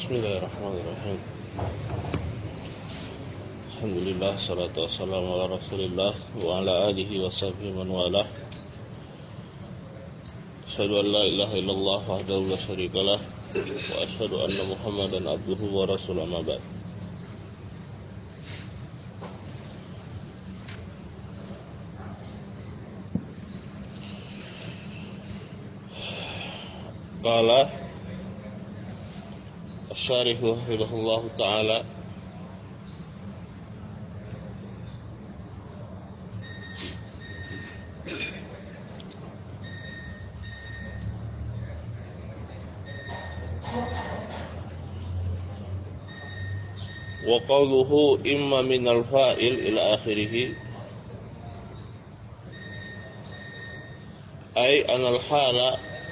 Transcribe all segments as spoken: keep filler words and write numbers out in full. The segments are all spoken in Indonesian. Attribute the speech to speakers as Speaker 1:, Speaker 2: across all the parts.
Speaker 1: Bismillahirrahmanirrahim. Alhamdulillah, salatu wassalamu ala Rasulillah wa ala alihi wa sahbihi man walah. Asyhadu an la ilaha illallah wahdahu la syarikalah wa asyhadu anna Muhammadan abduhu wa rasuluhu, amma ba'd. Qala Asy-Syarih hafizahullah ta'ala wa qawluhu imma minal fa'il ila akhirih ay anal hala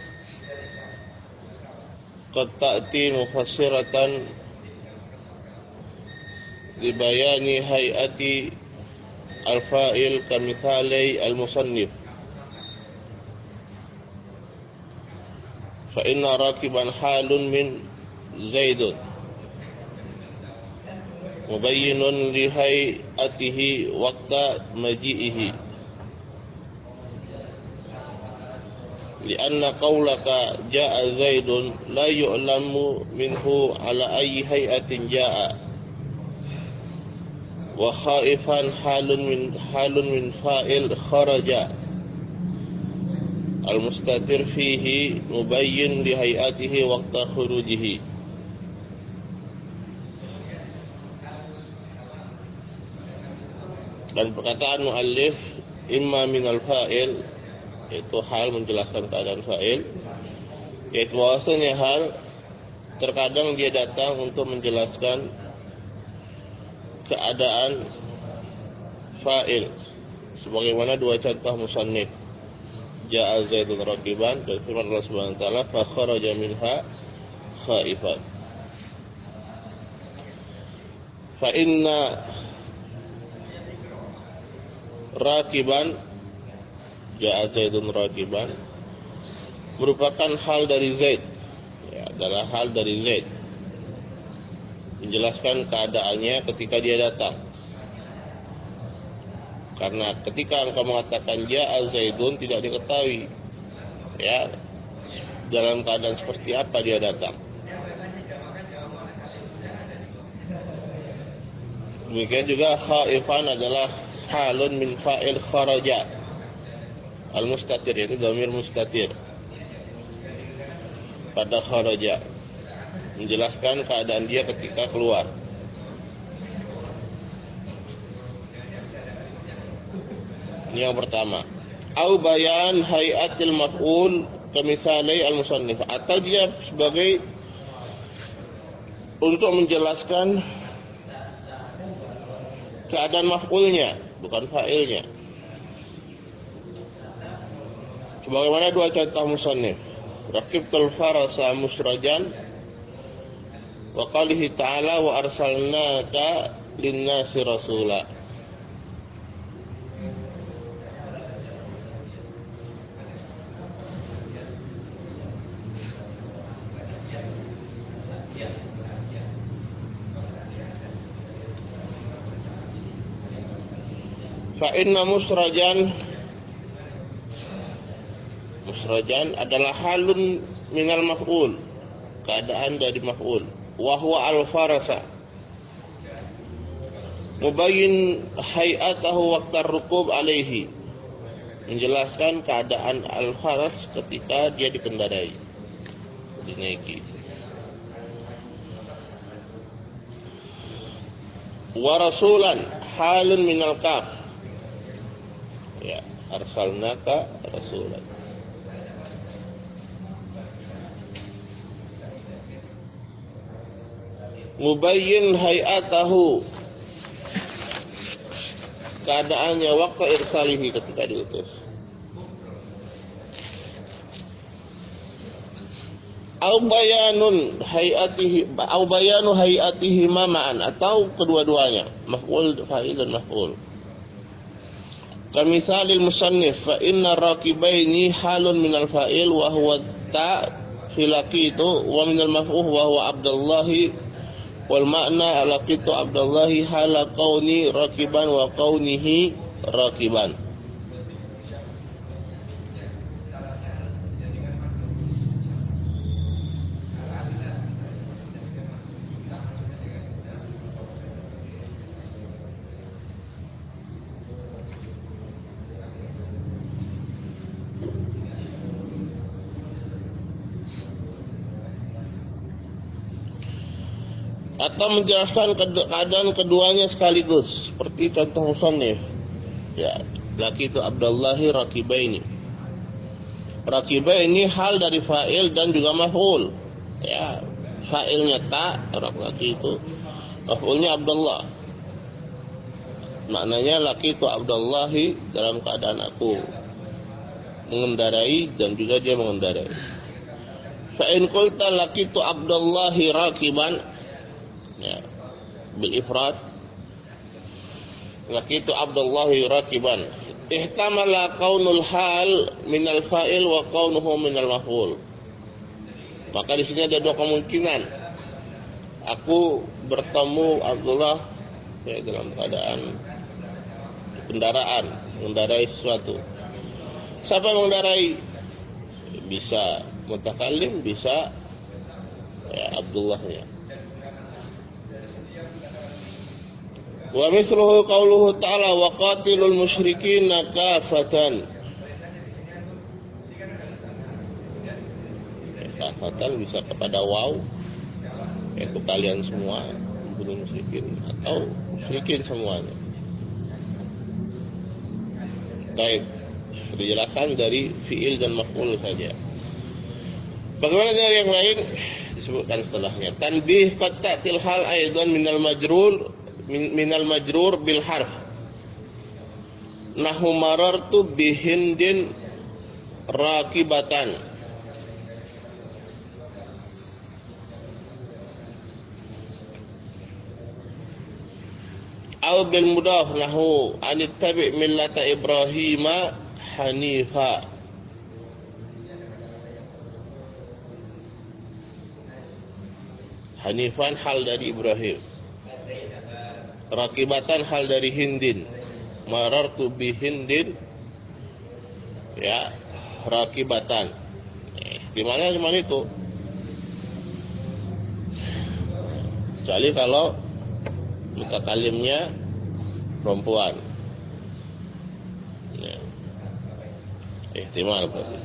Speaker 1: qad ta'ti mufassiratan li bayani hay'ati al-fa'il kamithali al-musannif fa inna rakiban halun min zaidun mubayyinun li hay'atihi waqta maji'ihi lianna qawlaka ja'a zaidun la yu'lamu minhu ala ayyi hay'atin ja'a wa khaifan halun min halun min fa'il kharaja al-mustatir fihi mubayyin li hay'atihi waqta khurujihi. Dan perkataan muallif imma minal fa'il, itu hal menjelaskan keadaan fa'il, yaitu bahwasanya hal terkadang dia datang untuk menjelaskan keadaan fa'il, sebagaimana dua contoh musannif, ja'a zaidun rakiban, dan firman Allah Subhanahu wa taala fa kharaja minha khaifan. Fa inna rakiban, ja'a zaidun rakiban, merupakan hal dari Zaid, ya, adalah hal dari Zaid, menjelaskan keadaannya ketika dia datang. Karena ketika engkau mengatakan ja'a zaidun, tidak diketahui, ya, dalam keadaan seperti apa dia datang. Demikian juga khaifan adalah halun min fa'il kharaja al-mustatir, yaitu dhamir mustatir pada kharaja, menjelaskan keadaan dia ketika keluar. Ini yang pertama. Au bayan hay'atil maf'ul kamithali al-musannif, atau dia sebagai untuk menjelaskan keadaan maf'ulnya, bukan fa'ilnya, sebagaimana dua contoh musannif, raqibtul farasa musrajan wa qalihi ta'ala wa arsalnaka linnasi rasula. Fa inna musrajan, musrajan adalah halun minal maf'ul, keadaan dari maf'ul, wa huwa al-farasa mubayyin hay'atahu waqtar rukub alaihi, menjelaskan keadaan al-faras ketika dia dikendarai, dinaiki. Wa rasulan halun minal kaf, ya, arsalnaka rasulan. Mubayyin hay'atahu, keadaannya waktu irsalihi, ketika diutus. Au bayanun hay'atihi, au bayanu hay'atihi ma'an, atau kedua-duanya, maf'ul fa'il dan maf'ul. Kamisalil musannif fa inna raqibaini halun minal fa'il wa huwa ta fi laki itu wa minal maf'ul wa huwa Abdullahi wal makna laqitu Abdullahi hala kauni rakiban wa kaunihi rakiban. Atau menjelaskan keadaan keduanya sekaligus, seperti contoh musannif. Ya, laki itu Abdullahi rakibaini. Rakibaini hal dari fa'il dan juga maf'ul. Ya, fa'ilnya ta, laki itu, maf'ulnya Abdullah. Maknanya laki itu Abdullahi dalam keadaan aku mengendarai dan juga dia mengendarai. Fa'in qulta laki itu Abdullahi rakiban, ya, bil ifrad, laki itu Abdullahi rakiban, ihtamala kaunul hal minal fa'il wa kaunuhu minal maf'ul. Maka di sini ada dua kemungkinan. Aku bertemu Abdullah ya, dalam keadaan kendaraan, mengendarai sesuatu. Siapa yang mengendarai? Bisa mutakallim, bisa ya, Abdullahnya. Wa mithluhu qauluhu ta'ala wa qatilul musyrikin kafatan. Kafatan bisa kepada waw, yaitu kalian semua membunuh musyrikin, atau musyrikin semuanya. Baik, dijelaskan dari fi'il dan maf'ul saja. Bagaimana dari yang lain? Disebutkan setelahnya. Tanbih qad ta'til hal aidan minal majrur minal majrur bil harf. Nahu marartu bihindin rakibatan. Aw bil mudaf nahu anittabi millata Ibrahima hanifa. Hanifan hal dari Ibrahim. Rakibatan hal dari Hindin. Marartu bi Hindin, ya, rakibatan. Eh, di mana cuma itu? Kecuali kalau mutakalimnya perempuan. Ya. Ihtimal berarti.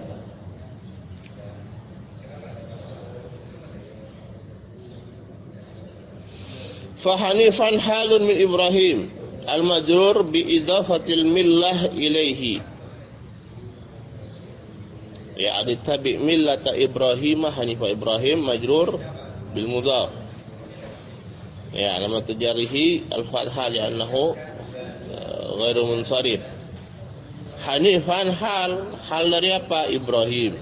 Speaker 1: Fahanifan halun min Ibrahim al-majrur bi idhafatil millah ilaihi. Ya, aditabi millata Ibrahim hanifa Ibrahim majrur bil mudhaf. Ya, alamat jarrihi al-fathah li'annahu ghairu munsharif. Hanifan hal, hal dari apa? Ibrahim.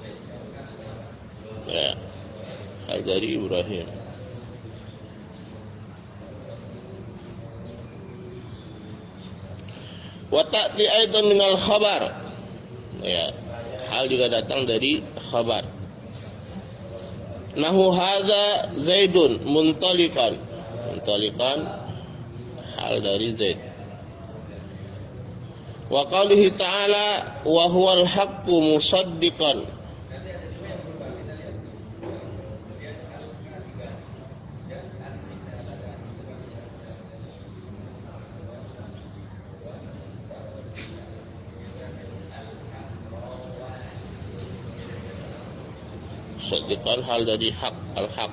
Speaker 1: Ya, hal dari Ibrahim. Wa ta'ti aidan minal khabar. Ya, hal juga datang dari khabar. Nahu hadza Zaidun muntalikan. Muntalikan hal dari Zaid. Wa qaulihi ta'ala wa huwal haqqu musaddiqan. Musaddiqan hal dari hak, al-haq.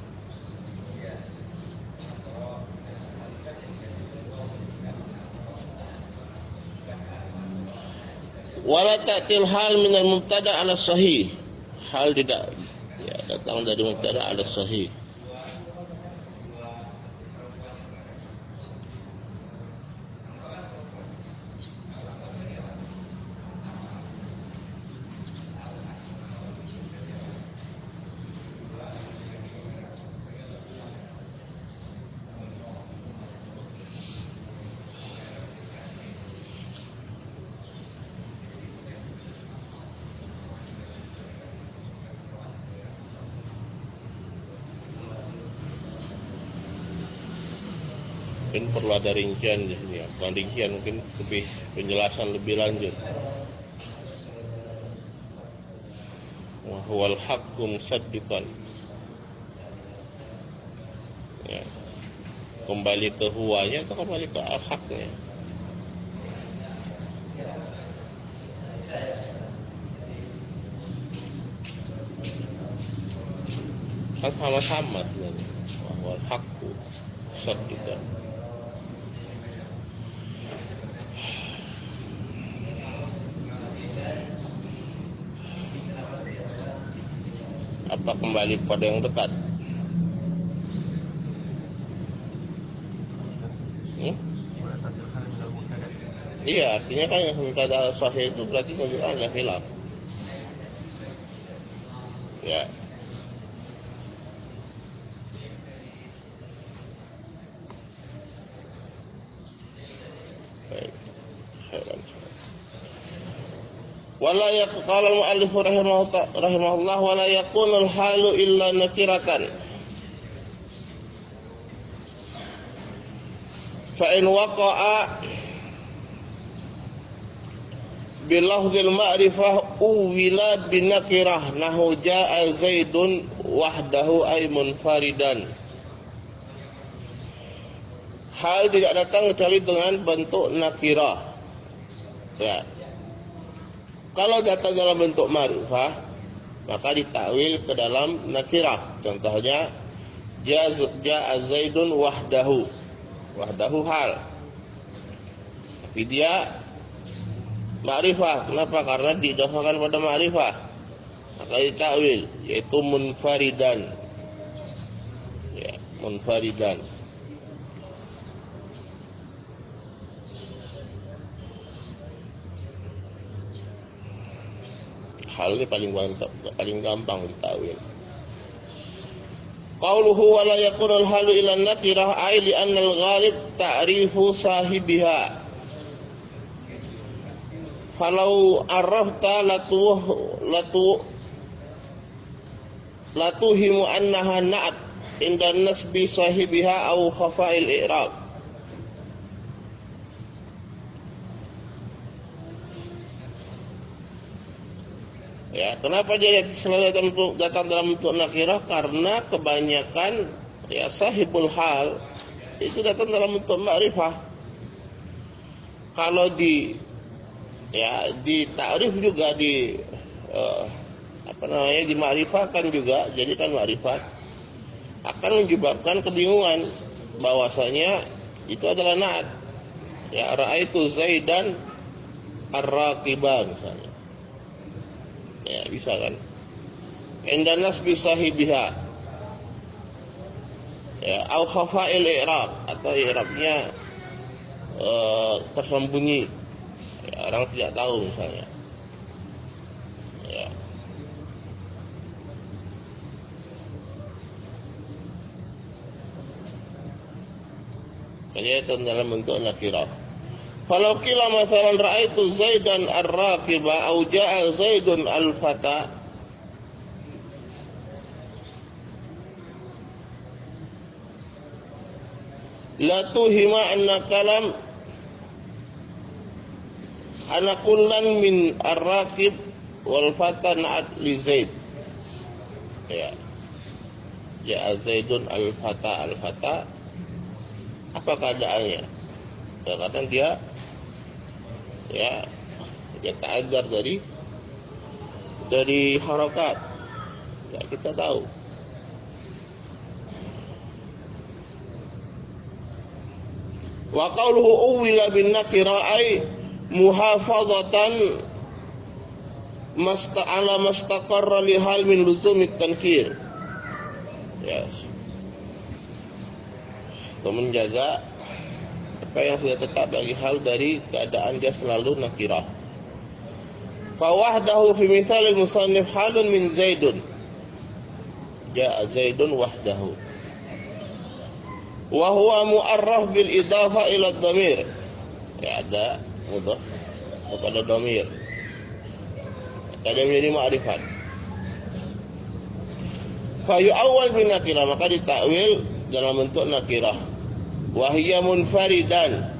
Speaker 1: Wala ta'til hal minal mubtada' ala sahih. Hal tidak ya, datang dari mubtada' ala sahih. Mungkin perlu ada rincian di sini ya. Bukan rincian, mungkin lebih penjelasan lebih lanjut. Wa huwal haqqu musaddiqan. Ya. Kembali ke huwanya atau kembali ke al-haqnya? Kan sama-sama sebenarnya. Wa huwal haqqu musaddiqan. Apa kembali pada yang dekat? Hmm? Iya, artinya kan yang mubtada sahih itu berarti menunjukkan ada khilaf. Ya. Baik. Khairan. Wala yaqala al-mu'allif rahimahullah wala yakunu al-halu illa nakiratan fa in waqa'a bil lafzil ma'rifah uwila bin nakirah nahu jaa'a zaidun wahdahu ay munfaridan. Hal tidak datang kecuali dengan bentuk nakirah. Ya. Kalau datang dalam bentuk ma'rifah, maka ditakwil ke dalam nakirah. Contohnya, ja'a zaidun wahdahu. Wahdahu hal. Tapi dia ma'rifah. Kenapa? Karena didasarkan pada ma'rifah. Maka ditakwil, yaitu munfaridan. Ya, munfaridan. Hal ini paling paling gampang ditakwil. Qauluhu wa la yakunu al-halu ila an-nakirah ay li anna al-ghalib ta'rifu sahibiha. Falau arafta latu latu latuhimu annaha na'at inda nasbi sahibiha aw khafa'il i'rab. Ya, kenapa dia selalu datang, datang dalam bentuk nakirah? Karena kebanyakan ya sahibul hal itu datang dalam bentuk ma'rifah. Kalau di ya di ta'rif juga di uh, apa namanya di ma'rifahkan juga, jadi kan ma'rifat akan menyebabkan kebingungan bahwasanya itu adalah na'at. Ya, ra'aitu Zaidan ar-raqiba misalnya. Ya, bisa kan? Indanas bisahibiha. Ya, au khafa'il i'rab atau i'rabnya uh, tersembunyi. Ya, orang tidak tahu misalnya. Ya. Jadi itu dalam bentuk nakirah. Falau qila masalan ra'aitu Zaidan ar-raqiba au ja'a Zaidun al-fata la tuhima anna kalam ana kullan min ar-raqib wal fata na'at li Zaid. Ya. Ja'a Zaidun al-fata al-fata apa keadaannya? Ya, karena dia ya dia ta'azzar dari dari harakat. Ya, kita tahu. Wa qawluhu uwila bin nakira ay muhafazatan masta'ala mastaqarra li hal min luzumit tankir. Ya. Untuk menjaga apa yang sudah tetap bagi hal dari keadaan dia selalu nakirah. Fa wahdahu fi misal al-musannif halun min Zaidun. Ja'a Zaidun wahdahu. Wa huwa mu'arraf bil idafa ila ad-dhamir. Ya, ada mudhaf kepada dhamir. Ada menjadi ma'rifat. Fa yu'awwal bin nakirah, maka ditakwil dalam bentuk nakirah. wa hiya munfaridan,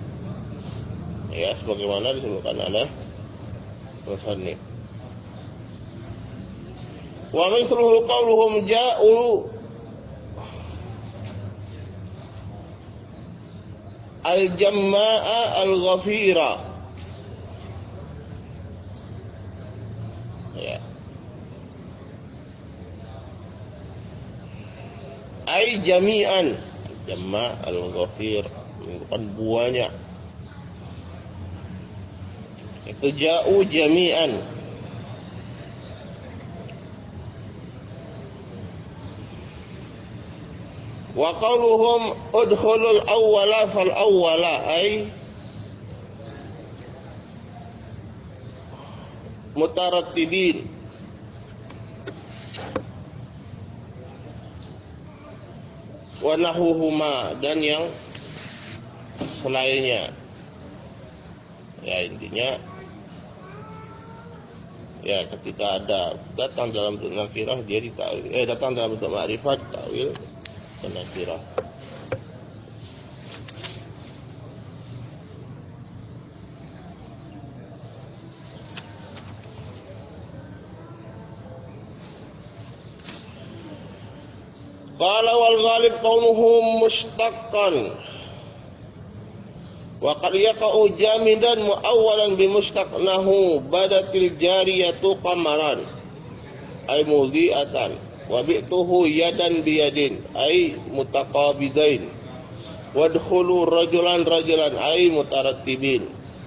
Speaker 1: ya sebagaimana disebutkan oleh musannif. Wa mithluhu qawluhum ja'u al-jamma'a al-ghafira, ya, ay jami'an, jamma' al-ghafir bukan buahnya, itu ja'u jami'an. Wa qawluhum udkhulul awwala fal awwala ay mutarattibin, wa nahuhuma, dan yang selainnya. Ya intinya ya ketika ada datang dalam bentuk nakirah dia ditawil, eh datang dalam bentuk ma'rifat tawil nakirah. Qala wal ghalib qawmuhu mushtaqqan wa qad yaqa'u jamidan muawwalan bi mushtaqnahu badatil jariyatu qamaran ay mudhi'atan wa bi'tuhu yadan biyadin ay mutaqabidain wadkhulu rajulan rajulan ay mutarattibin.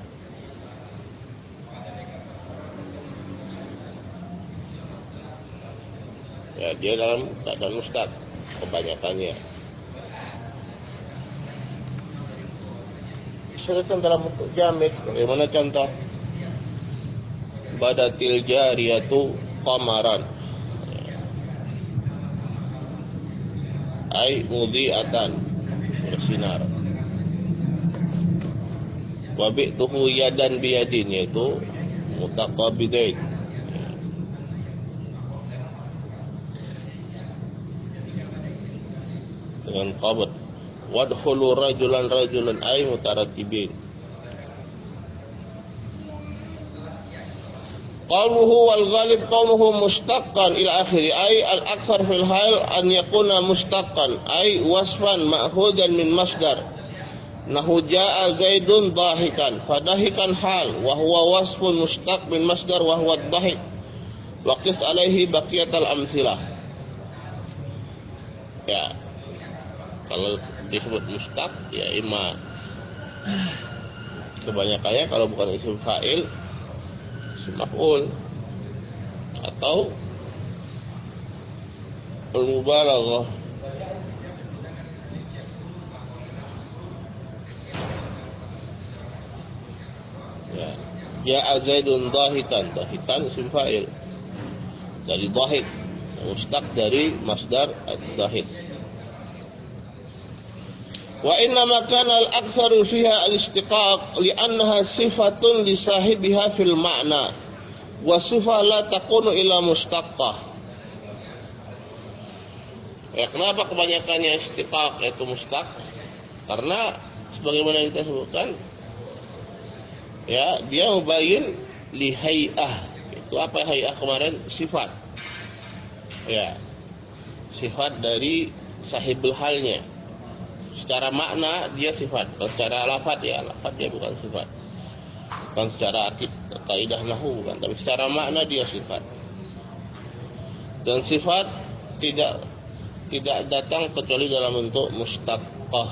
Speaker 1: Ya dia dalam keadaan mustaq kebanyakannya. Disebutkan dalam bentuk jamid bagaimana contoh badatil jariyatu qamaran ay mudhi'atan, bersinar. Wa bi'tuhu yadan biyadin, yaitu mutaqabidain. Dengan qabd. Wadkhulu rajulan rajulan ay mutarattibin. Qawluhu wal ghalib qawluhu mustaqqan ila akhiri ay al-akthar fil hal an yakuna mustaqqan ay wasfan ma'khudan min masdar nahu jaa zaidun dahikan fadahikan hal wa huwa wasfun mustaq min masdar wa huwa ad-dahik wa qis alaihi baqiyatal amthilah. Ya kalau disebut mustaq ya imma kebanyakannya kalau bukan isim fa'il maf'ul atau al-mubalaghah. Ya, ja'a Zaidun dahikan, dahikan isim fa'il dari dahik, mustaq dari masdar ad-dahik. Wa inna ma kana al-aktsaru fiha al-istiqaq li'annaha sifatun li sahibiha fil ma'na wa sifah la takunu illa mustaqqah. Ya, kenapa kebanyakannya istiqaq yaitu mustaq? Karena sebagaimana kita sebutkan ya, dia mubayyin li hay'ah. Itu apa hay'ah kemarin? Sifat. Ya. Sifat dari sahibul halnya. Secara makna dia sifat, kalau secara lafaz ya lafaz dia bukan sifat. Bukan secara arti kaidah nahwu bukan, tapi secara makna dia sifat. Dan sifat tidak tidak datang kecuali dalam bentuk mustaqqah.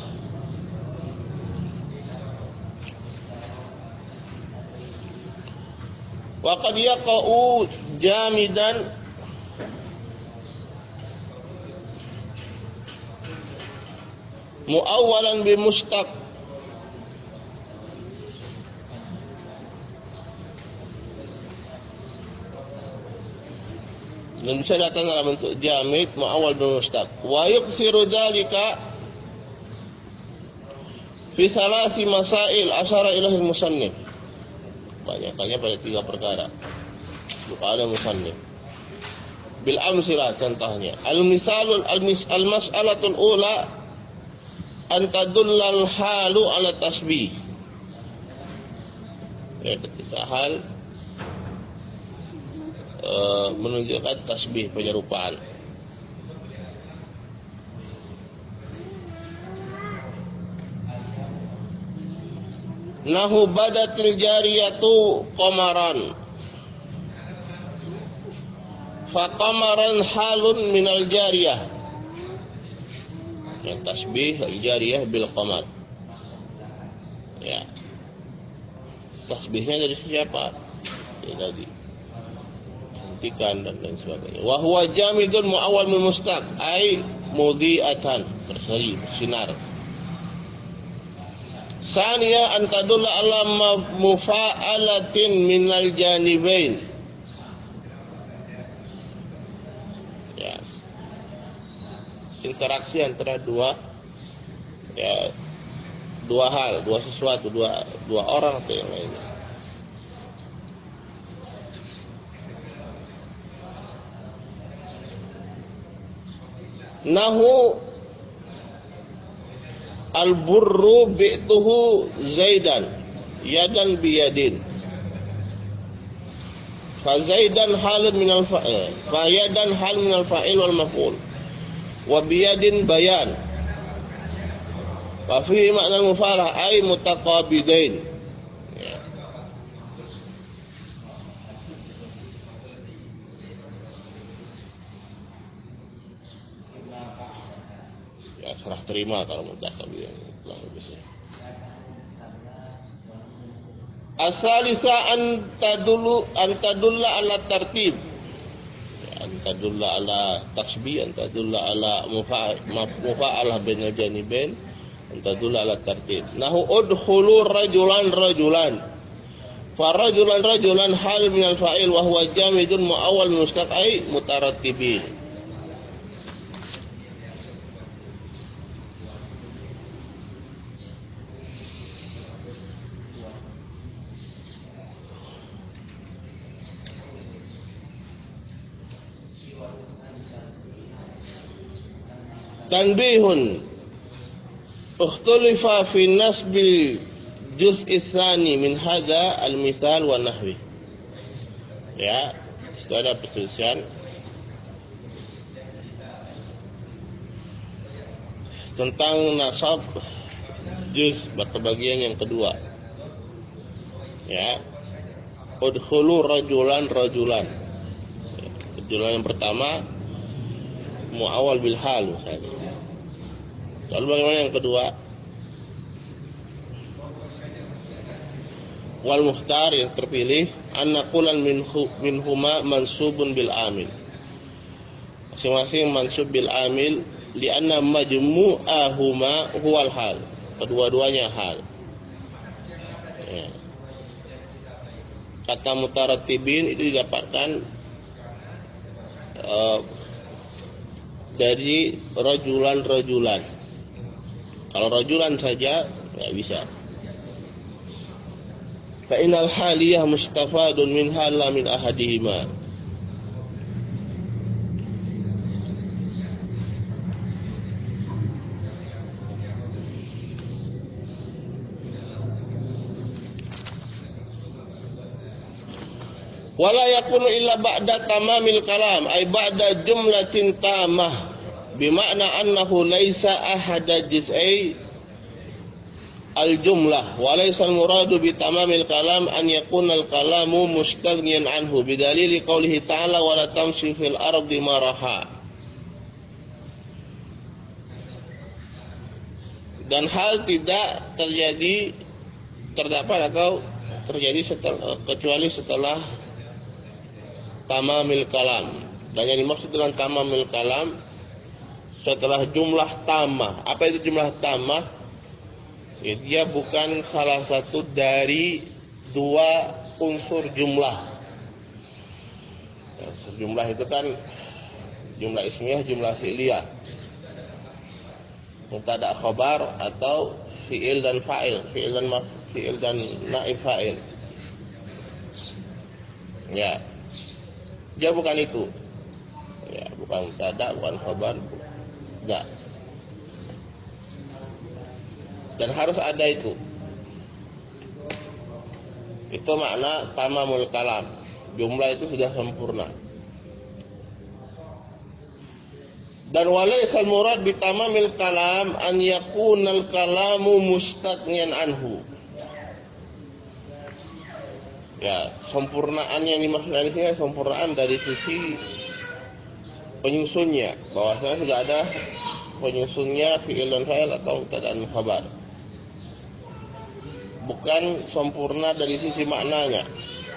Speaker 1: Wa qad yaqa'u jamidan muawwalan bi mustaq dan bisa datang dalam bentuk jamid muawwal bi mustaq wa yuksiru dzalika fi salasi masail asyara ilahil musannif. Banyakannya pada tiga perkara bukan musannif bil amsilah, contohnya al misalul al mas'alatul ula an tadullal halu ala tasbih. Ya, ketika hal e, menunjukkan tasbih, penyerupaan. Nahu badatil jariyatu qamaran, fa qamaran halun minal jariyah. Ya, tasbih al-jariyah bil qamar. Ya. Tasbihnya dari siapa? Ya, tadi. Hentikan dan lain sebagainya. Wa huwa jamidun muawwal min mustaq, ai mudhi'atan, berseri, bersinar. Saniya an tadulla ala mufa'alatin minal janibain. Ya. Interaksi antara dua ya dua hal, dua sesuatu, dua dua orang atau yang lain. Nahu al-burru bi'tuhu Zaidan yadan biyadin. Fa Zaidan halun minal fa'il, fa yadan hal minal fa'il wal maf'ul. Wa biyadin bayan. Wa fihi makna mufalah ay mutaqabidain. Ya. Ya, serah terima kalau mutaqabidain. Asalisa an tadullu an tadulla ala tartib. Antadulla ala tasbih, antadulla ala mufa'alah bainal janibain, antadulla ala tartib. Nahu udkhulu rajulan rajulan, fa rajulan rajulan hal minal fa'il wa huwa jamidun muawwal mustaq ay mutarattibin. Tanbihun ukhtulifa fi nasbil juz'i tsani min hadza al-mithal wa nahwi. Ya, itu ada perselisihan tentang nasab juz atau bagian yang kedua. Ya, udkhulu rajulan rajulan. Rajulan yang pertama muawwal bil hal misalnya. Lalu bagaimana yang kedua? Wal mukhtar yang terpilih annaqulan minhu minhuma mansubun bil amil. Masing-masing mansub bil amil lianna majmu'ahuma huwal hal. Kedua-duanya hal. Ya. Kata mutarattibin itu didapatkan uh, dari rajulan-rajulan. Kalau rajulan saja enggak bisa. Fa innal haliyah mustafadun min hala min ahadihima. Wala yakunu illa ba'da tamamil kalam ay ba'da jumlatin tamah. Bimakna annahu laisa ahada juz'ai al-jumlah wa laisa al-muradu bi tamamil kalam an yakuna al-kalamu mustaghniyan anhu bidalili qoulihi ta'ala wa la tamshi fil ardi maraha. Dan hal tidak terjadi terdapat atau terjadi setelah, kecuali setelah tamamil kalam. Dan yang dimaksud dengan tamamil kalam setelah jumlah tamah. Apa itu jumlah tamah? Ya, dia bukan salah satu dari dua unsur jumlah. Ya, jumlah itu kan jumlah ismiyah, jumlah fi'liyah. Mubtada khabar atau fi'il dan fa'il, fi'il dan fi'il dan naib fa'il. Ya. Dia bukan itu. Ya, bukan mubtada, bukan khabar. Enggak. dan harus ada itu. Itu makna tamamul kalam. Jumlah itu sudah sempurna. Dan walaysal murad bi tamamil kalam an yakunal kalamu mustaghniyan anhu. Ya, sempurnaan yang dimaksudkan di sini sempurnaan dari sisi penyusunnya, bahwasanya sudah ada penyusunnya fi'il dan fa'il atau mubtada dan khabar. Bukan sempurna dari sisi maknanya.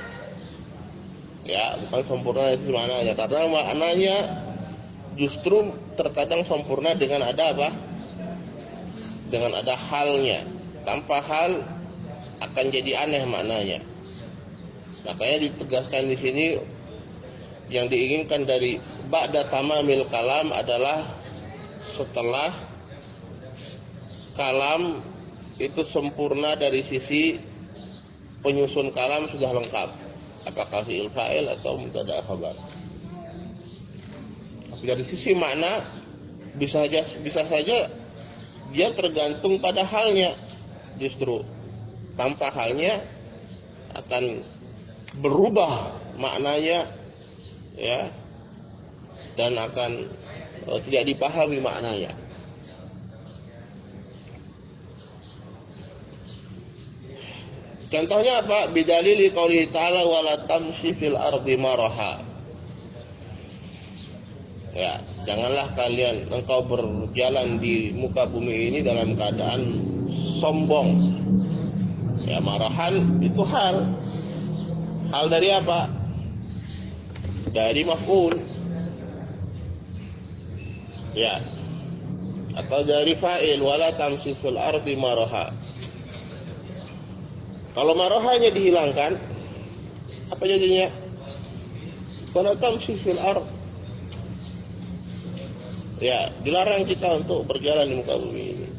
Speaker 1: Ya, bukan sempurna dari sisi maknanya, karena maknanya justru terkadang sempurna dengan ada apa? Dengan ada halnya. Tanpa hal akan jadi aneh maknanya. Makanya ditegaskan di sini yang diinginkan dari ba'da tamamil kalam adalah setelah kalam itu sempurna dari sisi penyusun kalam sudah lengkap, apakah fi'il fa'il atau mubtada khabar. Tapi dari sisi makna bisa saja bisa saja dia tergantung pada halnya, justru tanpa halnya akan berubah maknanya, ya, dan akan uh, tidak dipahami maknanya. Contohnya apa? Bidalili qoulihi ta'ala wala tamshi fil ardi maraha. Ya, janganlah kalian engkau berjalan di muka bumi ini dalam keadaan sombong. Ya, marahan itu hal. Hal dari apa? Dari maf'ul. Ya. Atau dari fa'il wala tamshi fil ardi maraha. Kalau marahanya dihilangkan, apa jadinya? Wala tamshi fil ard. Ya, dilarang kita untuk berjalan di muka bumi ini.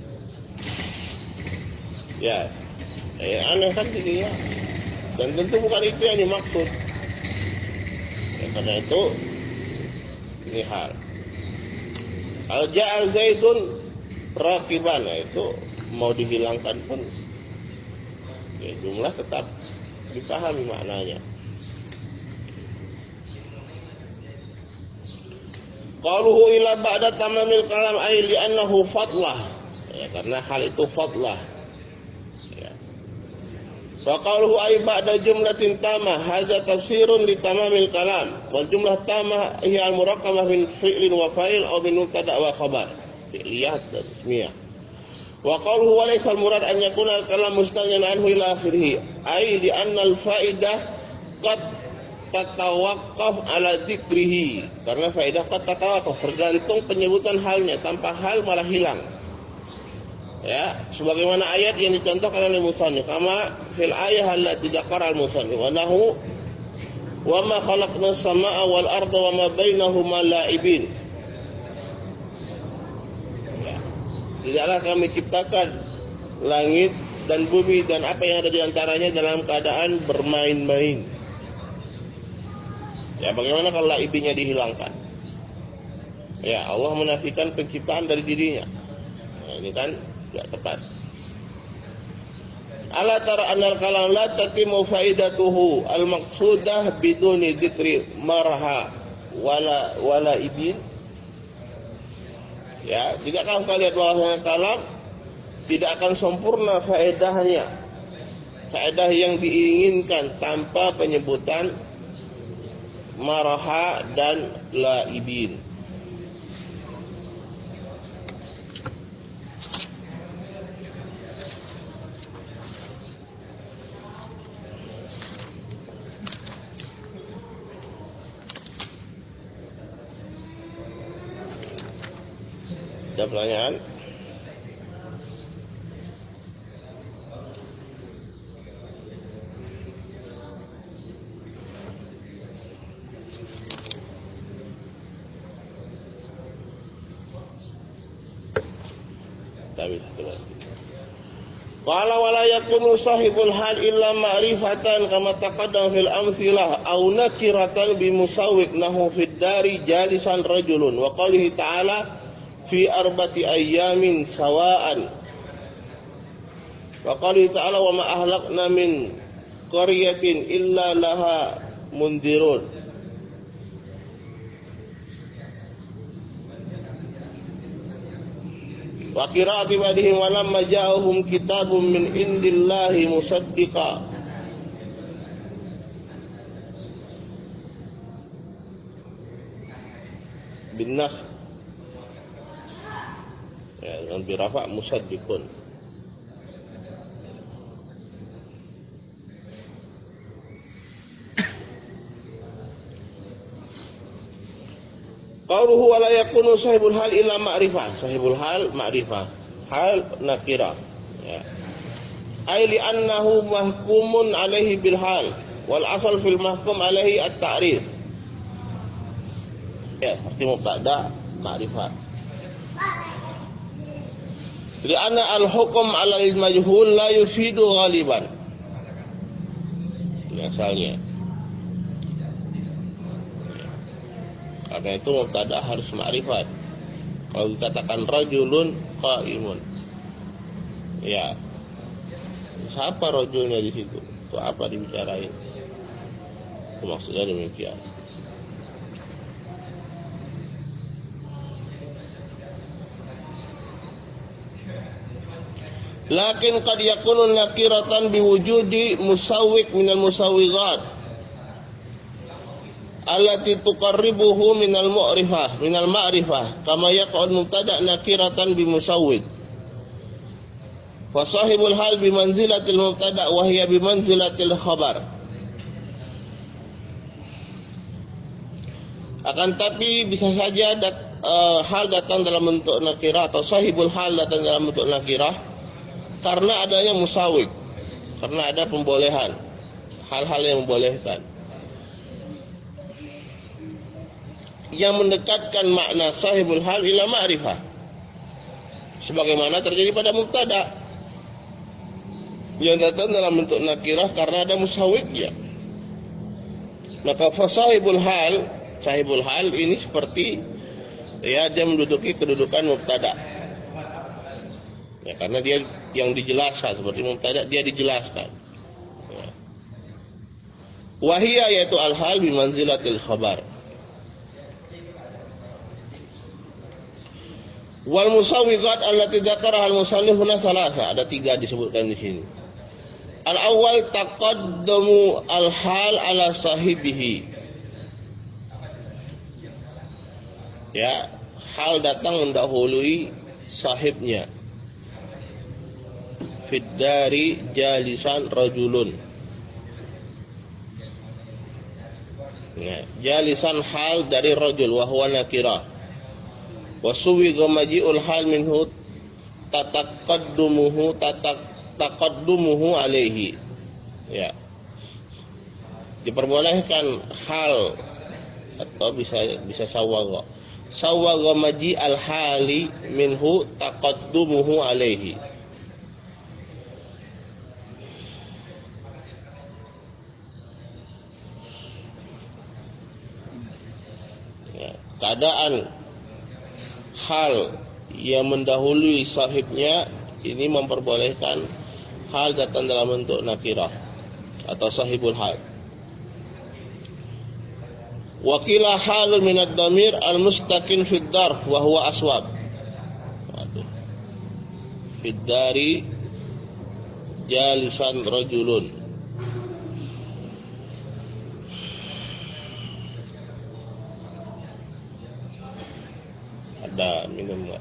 Speaker 1: Ya, eh, aneh kan jadinya. Dan tentu bukan itu yang dimaksud. Ya, karena itu ini hal. Al ja'a Zaidun raqiban, itu mau dihilangkan pun ya, jumlah tetap dipahami maknanya. Qaluhu ila ba'da tamamil kalam ay li'annahu fadlah. Ya, karena hal itu fadlah. Ya. Wa qaluhu ay ba'da jumlatin tamah hadza tafsirun li tamamil kalam. Wal jumlah tamah hiya al-murakkabah min fi'lin wa fa'il aw min mubtada wa khabar. Fi'liyah dan ismiyah. Wa qaluhu wa laysa al-murad an yakuna al-kalam mustaghniyan anhu ila akhirih. Ay li anna al-fa'idah qad tatawaqqaf ala dzikrihi, karena faedah qad tatawaqqaf tergantung penyebutan halnya, tanpa hal malah hilang. Ya, sebagaimana ayat yang dicontohkan oleh musannif, kama fil ayah allati dzakara al-musannif wa nahu wa ma khalaqna as-samaa'a wal arda wa ma bainahuma la'ibin. Ya, tidaklah kami ciptakan langit dan bumi dan apa yang ada di antaranya dalam keadaan bermain-main. Ya, bagaimana kalau laibinya dihilangkan? Ya, Allah menafikan penciptaan dari dirinya. Nah, ini kan tidak tepat. Ala tara anal kalam la tatimu faidatuhu al-maqsudah biduni dzikri marha wala wala ibin. Ya, tidakkah kau lihat bahwa kalam tidak akan sempurna faedahnya, faedah yang diinginkan tanpa penyebutan maraha dan laibin. Ada pertanyaan? Qala wala yakunu sahibul hal illa ma'rifatan kama taqaddam fil amsilah aw nakiratan bi musawwiq nahu fid dari jalisan rajulun wa qalihi ta'ala fi arba'ati ayyamin sawa'an. Wa qala ta'ala wa ma ahlakna min qaryatin illa laha mundirun. Wa qira'ati ba'dihim wa lamma ja'ahum kitabun min indillahi musaddiqa. Bin nas ya, dengan birafa musaddiqun. Qauluhu wa la yakunu sahibul hal illa ma'rifah. Sahibul hal ma'rifah, hal nakirah ya. Ai li annahu mahkumun alaihi bil hal wal asal fil mahkum alaihi at-ta'rif. Ya, seperti mubtada ma'rifah. Li anna al-hukm 'ala al-majhul la yufidu ghaliban. Ini asalnya. Karena itu mubtada harus ma'rifat. Kalau dikatakan rajulun qaimun, ya, siapa rajulnya di situ? Itu apa dibicarain? Itu maksudnya demikian. Lakin qad yakunu nakiratan biwujudi musawwiq minal musawwighat allati tuqarribuhu minal mu'rifah minal ma'rifah kama yaq'ud mubtada' nakiratan bimusawwid fa sahibul hal bimanzilatil mubtada' wa hiya bimanzilatil khabar. Akan tapi bisa saja dat, uh, hal datang dalam bentuk nakirah atau sahibul hal datang dalam bentuk nakirah karena adanya musawwid, karena ada pembolehan, hal-hal yang membolehkan yang mendekatkan makna sahibul hal ila ma'rifah, sebagaimana terjadi pada mubtada yang datang dalam bentuk nakirah karena ada musawwidnya. Maka fasahibul hal, sahibul hal ini seperti ya dia menduduki kedudukan mubtada. Ya, karena dia yang dijelaskan, seperti mubtada dia dijelaskan. Ya. Wahia yaitu al-hal bimanzilatil khabar. Wal musawwiqat allati dzakaraha al-musannif huna thalatha, ada tiga disebutkan di sini. Al-awwal taqaddamu al-hal ala sahibihi. Ya, hal datang mendahului sahibnya. Fiddari jalisan rajulun. Nah, jalisan hal dari rajul wa huwa nakirah. Wa suwiga maji'ul hal minhu tataqaddumuhu tatak taqaddumuhu alaihi. Ya. Diperbolehkan hal atau bisa bisa sawaga. Sawaga maji'al hali minhu taqaddumuhu alaihi. Keadaan hal yang mendahului sahibnya ini memperbolehkan hal datang dalam bentuk nakirah atau sahibul hal. Wa qila halun min ad-damir al-mustaqin fi ad-dar wa huwa aswab. Fi ad-dari jalisan rajulun. Ada minum enggak?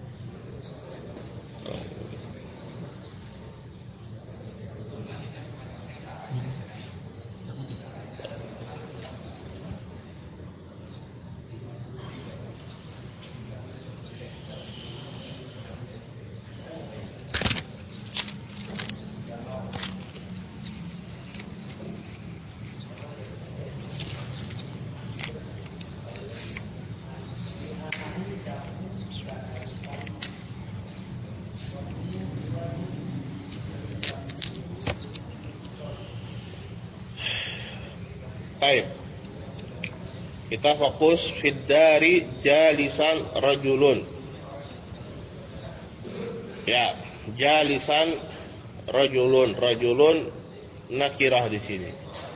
Speaker 1: Baik. Kita fokus fiddari jalisan rajulun. Ya, jalisan rajulun. Rajulun nakirah di sini.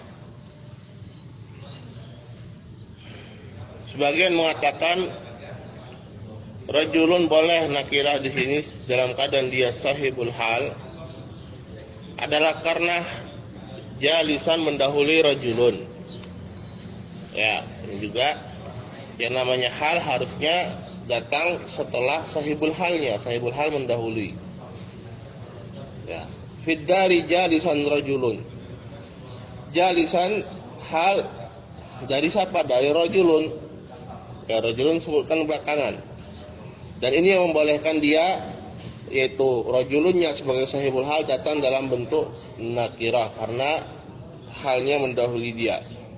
Speaker 1: Sebagian mengatakan rajulun boleh nakirah di sini dalam keadaan dia sahibul hal adalah karena jalisan mendahului rajulun. Ya, ini juga yang namanya hal harusnya datang setelah sahibul halnya. Sahibul hal mendahului. Ya, fiddari jalisan rajulun. Jalisan hal dari siapa? Dari rajulun. Ya, rajulun sebutkan belakangan. Dan ini yang membolehkan dia, yaitu rajulunnya sebagai sahibul hal datang dalam bentuk nakirah karena halnya mendahului dia.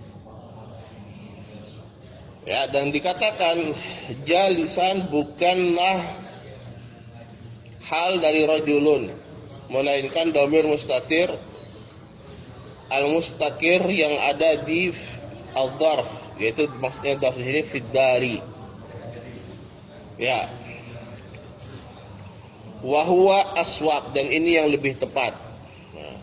Speaker 1: Ya, dan dikatakan jalisan bukanlah hal dari rajulun, melainkan dhamir mustatir al-mustakir yang ada di al-dharf, yaitu maksudnya dharf di sini fiddari. Ya. Wa huwa aswab, dan ini yang lebih tepat. Nah.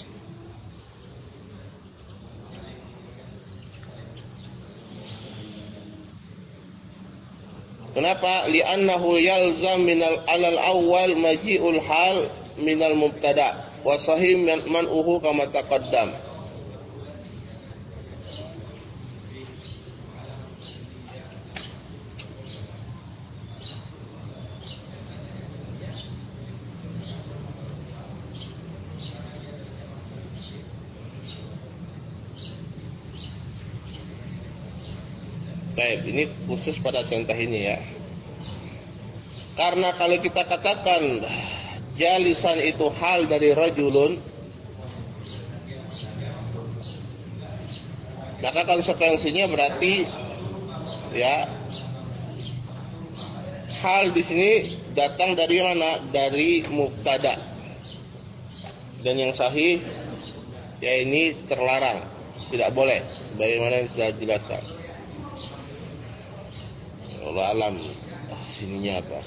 Speaker 1: Kenapa? Li'annahu yalzam minal alal awwal maji'ul hal minal mubtada wa sahih man'uhu kama taqaddam. Baik, ini khusus pada contoh ini ya. Karena kalau kita katakan jalisan itu hal dari rajulun, maka konsekuensinya berarti ya hal di sini datang dari mana? Dari mubtada. Dan yang sahih ya ini terlarang, tidak boleh. Bagaimana yang sudah dijelaskan. Allah alam ininya apa?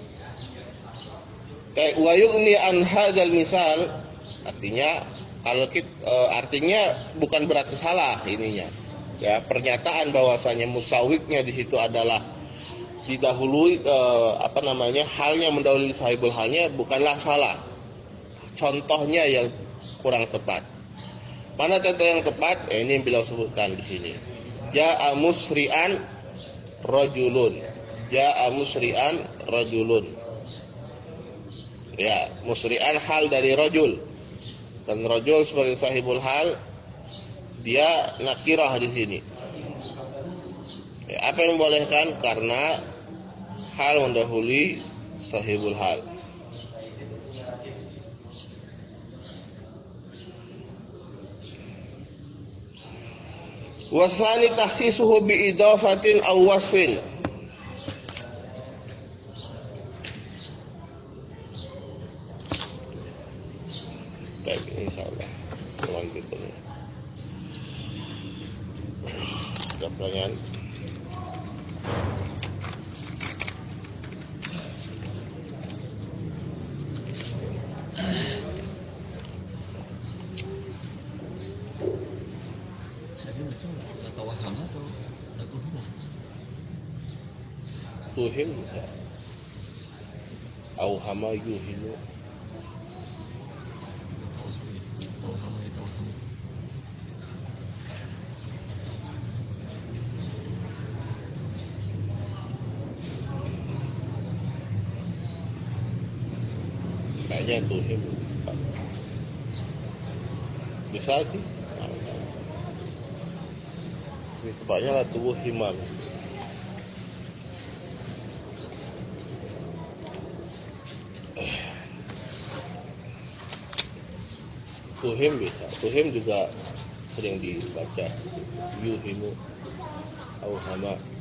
Speaker 1: Kayak wa yughni an hadzal misal, artinya kalau kita, e, artinya bukan berarti salah ininya. Ya, pernyataan bahwasanya musawiknya di situ adalah didahului e, apa namanya? halnya mendahului sahibul halnya bukanlah salah. Contohnya yang kurang tepat. Mana contoh yang tepat? Eh, ini yang beliau sebutkan di sini. Ja'a musri'an rajulun. Ja'a musri'an rajulun. Ya, musri'an hal dari rajul. Dan rajul sebagai sahibul hal dia nakirah di sini. Ya, apa yang membolehkan? Karena hal mendahului sahibul hal. Wasani takhsisuhu bi idafatin aw wasfin. Baik, insyaallah. Lanjutkan. Ada pertanyaan? Tuhim au hama yuhimu. Kayaknya tuhim bisa sih. Ini kebanyakan tubuh himam. Tuhim bisa, tuhim juga sering dibaca yuhimu au hama.